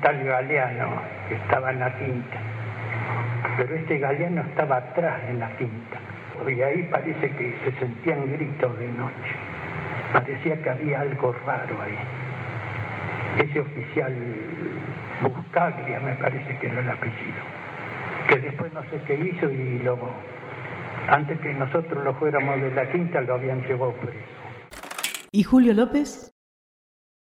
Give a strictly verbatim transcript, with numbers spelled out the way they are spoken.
tal Galeano que estaba en la quinta, pero este Galeano estaba atrás en la quinta, y ahí parece que se sentían gritos de noche, parecía que había algo raro ahí. Ese oficial Buscaglia, me parece que era el apellido, que después no sé qué hizo y lo, antes que nosotros lo fuéramos de la quinta lo habían llevado preso. ¿Y Julio López?